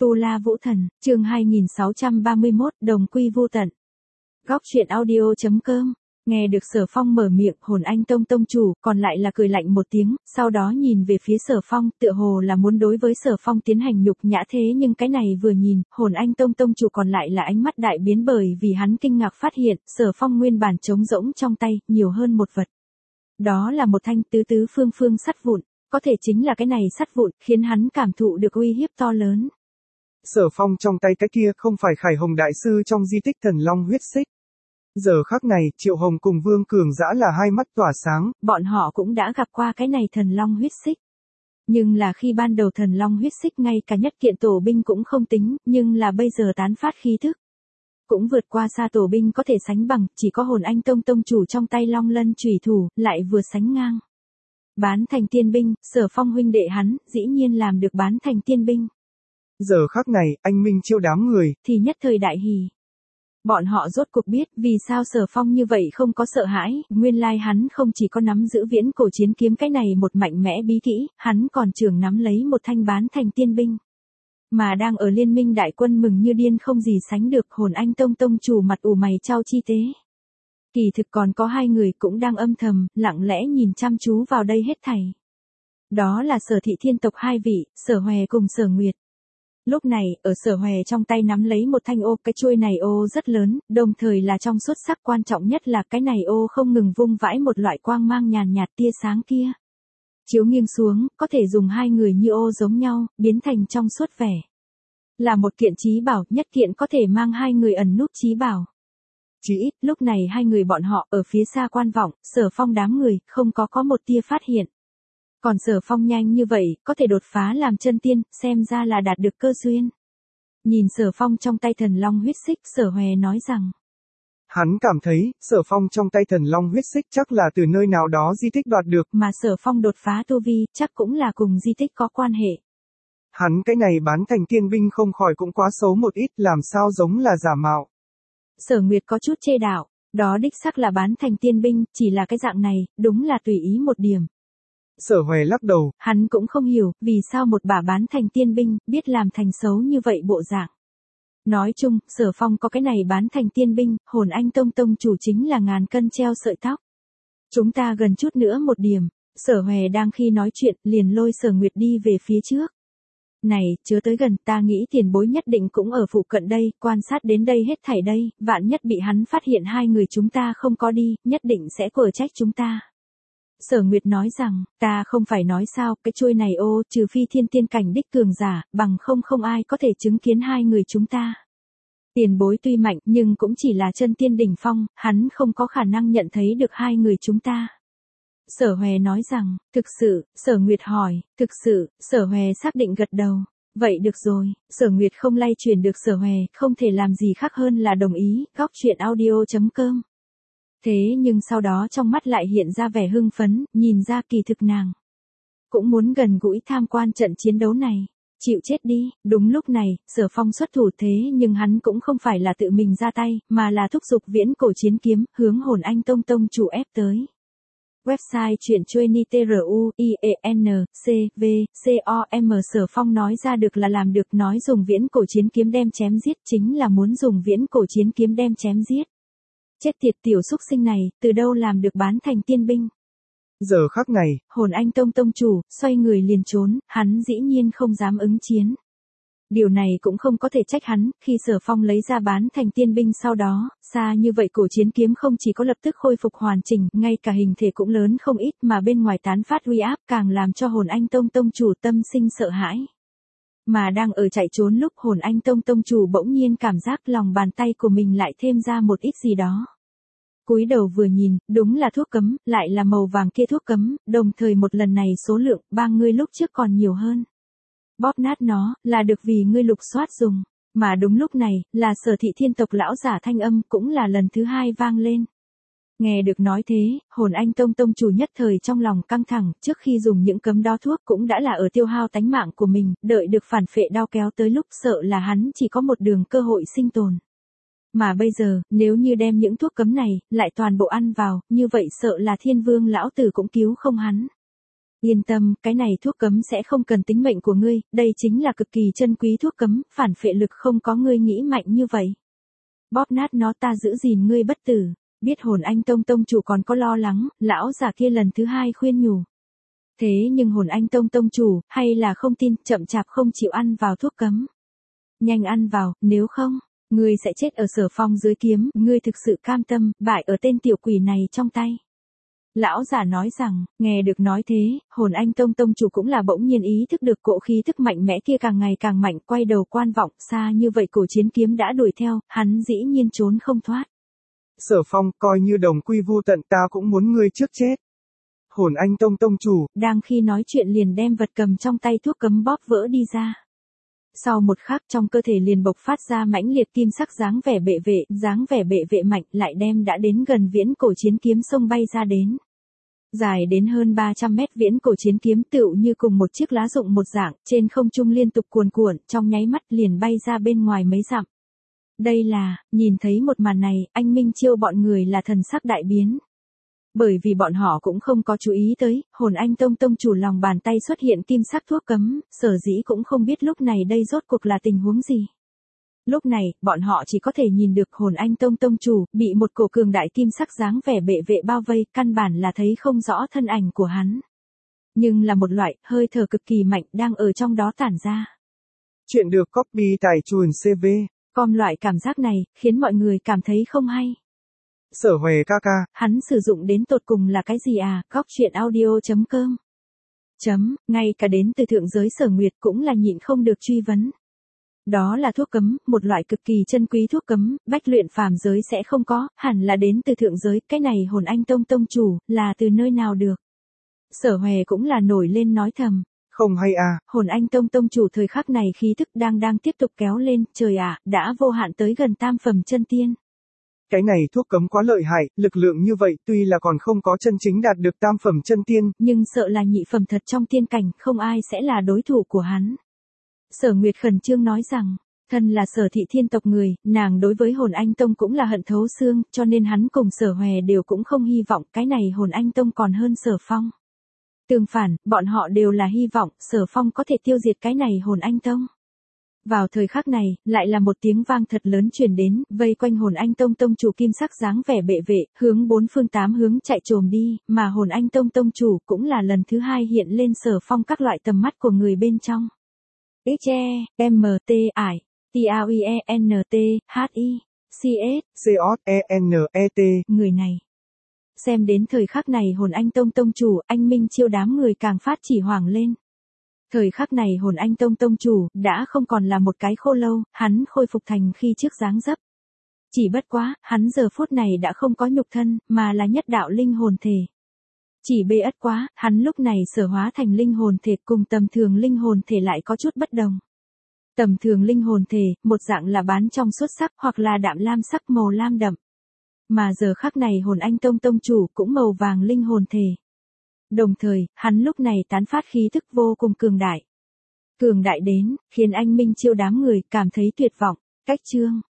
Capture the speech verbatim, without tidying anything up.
Tu La Vũ Thần, chương hai nghìn sáu trăm ba mươi mốt, đồng quy vu tận. Góc truyện audio chấm com. Nghe được Sở Phong mở miệng, Hồn Anh Tông tông chủ, còn lại là cười lạnh một tiếng, sau đó nhìn về phía Sở Phong, tựa hồ là muốn đối với Sở Phong tiến hành nhục nhã, thế nhưng cái này vừa nhìn, Hồn Anh Tông tông chủ còn lại là ánh mắt đại biến, bởi vì hắn kinh ngạc phát hiện, Sở Phong nguyên bản trống rỗng trong tay, nhiều hơn một vật. Đó là một thanh tứ tứ phương phương sắt vụn, có thể chính là cái này sắt vụn, khiến hắn cảm thụ được uy hiếp to lớn. Sở Phong trong tay cái kia không phải Khải Hồng đại sư trong di tích Thần Long huyết xích. Giờ khắc này, Triệu Hồng cùng Vương Cường Dã là hai mắt tỏa sáng. Bọn họ cũng đã gặp qua cái này Thần Long huyết xích. Nhưng là khi ban đầu Thần Long huyết xích ngay cả nhất kiện tổ binh cũng không tính, nhưng là bây giờ tán phát khí thức. Cũng vượt qua xa tổ binh có thể sánh bằng, chỉ có Hồn Anh Tông tông chủ trong tay Long Lân chủy thủ, lại vừa sánh ngang. Bán thành tiên binh, Sở Phong huynh đệ hắn, dĩ nhiên làm được bán thành tiên binh. Giờ khắc này, anh Minh Chiêu đám người, thì nhất thời đại hỉ. Bọn họ rốt cuộc biết vì sao Sở Phong như vậy không có sợ hãi, nguyên lai hắn không chỉ có nắm giữ viễn cổ chiến kiếm cái này một mạnh mẽ bí kỹ, hắn còn trường nắm lấy một thanh bán thành tiên binh. Mà đang ở liên minh đại quân mừng như điên không gì sánh được, Hồn Anh Tông tông chủ mặt ủ mày chau chi tế. Kỳ thực còn có hai người cũng đang âm thầm, lặng lẽ nhìn chăm chú vào đây hết thảy. Đó là Sở Thị Thiên tộc hai vị, Sở Hòe cùng Sở Nguyệt. Lúc này, ở Sở Hòe trong tay nắm lấy một thanh ô, cái chuôi này ô rất lớn, đồng thời là trong xuất sắc, quan trọng nhất là cái này ô không ngừng vung vãi một loại quang mang nhàn nhạt tia sáng kia. Chiếu nghiêng xuống, có thể dùng hai người như ô giống nhau, biến thành trong suốt vẻ. Là một kiện chí bảo, nhất kiện có thể mang hai người ẩn núp chí bảo. Chỉ ít, lúc này hai người bọn họ ở phía xa quan vọng, Sở Phong đám người, không có có một tia phát hiện. Còn Sở Phong nhanh như vậy, có thể đột phá làm chân tiên, xem ra là đạt được cơ duyên. Nhìn Sở Phong trong tay Thần Long huyết xích, Sở Hòe nói rằng. Hắn cảm thấy, Sở Phong trong tay Thần Long huyết xích chắc là từ nơi nào đó di tích đoạt được. Mà Sở Phong đột phá tu vi, chắc cũng là cùng di tích có quan hệ. Hắn cái này bán thành tiên binh không khỏi cũng quá xấu một ít, làm sao giống là giả mạo. Sở Nguyệt có chút chê đạo, đó đích xác là bán thành tiên binh, chỉ là cái dạng này, đúng là tùy ý một điểm. Sở Hòe lắc đầu, hắn cũng không hiểu, vì sao một bà bán thành tiên binh, biết làm thành xấu như vậy bộ dạng. Nói chung, Sở Phong có cái này bán thành tiên binh, Hồn Anh Tông tông chủ chính là ngàn cân treo sợi tóc. Chúng ta gần chút nữa một điểm, Sở Hòe đang khi nói chuyện, liền lôi Sở Nguyệt đi về phía trước. Này, chớ tới gần, ta nghĩ tiền bối nhất định cũng ở phụ cận đây, quan sát đến đây hết thảy đây, vạn nhất bị hắn phát hiện hai người chúng ta không có đi, nhất định sẽ quở trách chúng ta. Sở Nguyệt nói rằng, ta không phải nói sao, cái chuôi này ô, trừ phi thiên tiên cảnh đích cường giả, bằng không không ai có thể chứng kiến hai người chúng ta. Tiền bối tuy mạnh, nhưng cũng chỉ là chân tiên đỉnh phong, hắn không có khả năng nhận thấy được hai người chúng ta. Sở Hòe nói rằng, thực sự, Sở Nguyệt hỏi, thực sự, Sở Hòe xác định gật đầu. Vậy được rồi, Sở Nguyệt không lay truyền được Sở Hòe, không thể làm gì khác hơn là đồng ý, góc truyện audio chấm com. Thế nhưng sau đó trong mắt lại hiện ra vẻ hưng phấn, nhìn ra kỳ thực nàng cũng muốn gần gũi tham quan trận chiến đấu này. Chịu chết đi, đúng lúc này, Sở Phong xuất thủ, thế nhưng hắn cũng không phải là tự mình ra tay, mà là thúc giục viễn cổ chiến kiếm, hướng Hồn Anh Tông tông chủ ép tới. Website truyện chuyenit tru i e n c v com. Sở Phong nói ra được là làm được, nói dùng viễn cổ chiến kiếm đem chém giết chính là muốn dùng viễn cổ chiến kiếm đem chém giết. Chết tiệt tiểu xúc sinh này, từ đâu làm được bán thành tiên binh. Giờ khắc này, Hồn Anh Tông tông chủ, xoay người liền trốn, hắn dĩ nhiên không dám ứng chiến. Điều này cũng không có thể trách hắn, khi Sở Phong lấy ra bán thành tiên binh sau đó, xa như vậy cổ chiến kiếm không chỉ có lập tức khôi phục hoàn chỉnh, ngay cả hình thể cũng lớn không ít, mà bên ngoài tán phát uy áp càng làm cho Hồn Anh Tông tông chủ tâm sinh sợ hãi. Mà đang ở chạy trốn lúc Hồn Anh Tông tông chủ bỗng nhiên cảm giác lòng bàn tay của mình lại thêm ra một ít gì đó. Cúi đầu vừa nhìn, đúng là thuốc cấm, lại là màu vàng kia thuốc cấm, đồng thời một lần này số lượng ba ngươi lúc trước còn nhiều hơn. Bóp nát nó, là được vì ngươi lục soát dùng. Mà đúng lúc này, là Sở Thị Thiên tộc lão giả thanh âm cũng là lần thứ hai vang lên. Nghe được nói thế, Hồn Anh Tông tông chủ nhất thời trong lòng căng thẳng, trước khi dùng những cấm đó thuốc cũng đã là ở tiêu hao tánh mạng của mình, đợi được phản phệ đao kéo tới lúc sợ là hắn chỉ có một đường cơ hội sinh tồn. Mà bây giờ, nếu như đem những thuốc cấm này, lại toàn bộ ăn vào, như vậy sợ là Thiên Vương lão tử cũng cứu không hắn. Yên tâm, cái này thuốc cấm sẽ không cần tính mệnh của ngươi, đây chính là cực kỳ chân quý thuốc cấm, phản phệ lực không có ngươi nghĩ mạnh như vậy. Bóp nát nó ta giữ gìn ngươi bất tử. Biết hồn anh tông tông chủ còn có lo lắng, lão già kia lần thứ hai khuyên nhủ. Thế nhưng hồn anh tông tông chủ, hay là không tin, chậm chạp không chịu ăn vào thuốc cấm. Nhanh ăn vào, nếu không, ngươi sẽ chết ở Sở Phong dưới kiếm, ngươi thực sự cam tâm, bại ở tên tiểu quỷ này trong tay. Lão giả nói rằng, nghe được nói thế, hồn anh tông tông chủ cũng là bỗng nhiên ý thức được cỗ khí thức mạnh mẽ kia càng ngày càng mạnh, quay đầu quan vọng, xa như vậy cổ chiến kiếm đã đuổi theo, hắn dĩ nhiên trốn không thoát. Sở Phong, coi như đồng quy vu tận ta cũng muốn ngươi trước chết. Hồn anh tông tông chủ, đang khi nói chuyện liền đem vật cầm trong tay thuốc cấm bóp vỡ đi ra. Sau một khắc trong cơ thể liền bộc phát ra mãnh liệt kim sắc dáng vẻ bệ vệ, dáng vẻ bệ vệ mạnh lại đem đã đến gần viễn cổ chiến kiếm sông bay ra đến. Dài đến hơn ba trăm mét viễn cổ chiến kiếm tựu như cùng một chiếc lá rụng một dạng, trên không trung liên tục cuồn cuộn, trong nháy mắt liền bay ra bên ngoài mấy dặm. Đây là, nhìn thấy một màn này, anh Minh Chiêu bọn người là thần sắc đại biến. Bởi vì bọn họ cũng không có chú ý tới, hồn anh tông tông chủ lòng bàn tay xuất hiện kim sắc thuốc cấm, sở dĩ cũng không biết lúc này đây rốt cuộc là tình huống gì. Lúc này, bọn họ chỉ có thể nhìn được hồn anh tông tông chủ, bị một cổ cường đại kim sắc dáng vẻ bệ vệ bao vây, căn bản là thấy không rõ thân ảnh của hắn. Nhưng là một loại, hơi thở cực kỳ mạnh đang ở trong đó tản ra. Chuyện được copy tại chuồn xê vê. Com loại cảm giác này, khiến mọi người cảm thấy không hay. Sở Huệ ca ca, hắn sử dụng đến tột cùng là cái gì à, góc chuyện audio chấm com. Chấm, ngay cả đến từ thượng giới Sở Nguyệt cũng là nhịn không được truy vấn. Đó là thuốc cấm, một loại cực kỳ chân quý thuốc cấm, bách luyện phàm giới sẽ không có, hẳn là đến từ thượng giới, cái này hồn anh tông tông chủ, là từ nơi nào được. Sở Huệ cũng là nổi lên nói thầm. Không hay à. Hồn anh tông tông chủ thời khắc này khí thức đang đang tiếp tục kéo lên, trời ạ, đã vô hạn tới gần tam phẩm chân tiên. Cái này thuốc cấm quá lợi hại, lực lượng như vậy tuy là còn không có chân chính đạt được tam phẩm chân tiên, nhưng sợ là nhị phẩm thật trong tiên cảnh, không ai sẽ là đối thủ của hắn. Sở Nguyệt khẩn trương nói rằng, thân là Sở thị thiên tộc người, nàng đối với hồn anh tông cũng là hận thấu xương, cho nên hắn cùng Sở Huệ đều cũng không hy vọng cái này hồn anh tông còn hơn Sở Phong. Tương phản, bọn họ đều là hy vọng Sở Phong có thể tiêu diệt cái này hồn anh tông. Vào thời khắc này, lại là một tiếng vang thật lớn truyền đến, vây quanh hồn anh tông tông chủ kim sắc dáng vẻ bệ vệ, hướng bốn phương tám hướng chạy trồm đi, mà hồn anh tông tông chủ cũng là lần thứ hai hiện lên Sở Phong các loại tầm mắt của người bên trong. X E, M T I, T A I E N T, H I, C S, C O E N E T. Người này. Xem đến thời khắc này hồn anh tông tông chủ, anh Minh Chiêu đám người càng phát chỉ hoảng lên. Thời khắc này hồn anh tông tông chủ, đã không còn là một cái khô lâu, hắn khôi phục thành khi trước dáng dấp. Chỉ bất quá, hắn giờ phút này đã không có nhục thân, mà là nhất đạo linh hồn thể. Chỉ bê ất quá, hắn lúc này sở hóa thành linh hồn thể cùng tầm thường linh hồn thể lại có chút bất đồng. Tầm thường linh hồn thể, một dạng là bán trong xuất sắc hoặc là đạm lam sắc màu lam đậm. Mà giờ khắc này hồn anh tông tông chủ cũng màu vàng linh hồn thể. Đồng thời, hắn lúc này tán phát khí thức vô cùng cường đại. Cường đại đến, khiến anh Minh Chiêu đám người cảm thấy tuyệt vọng. Cách chương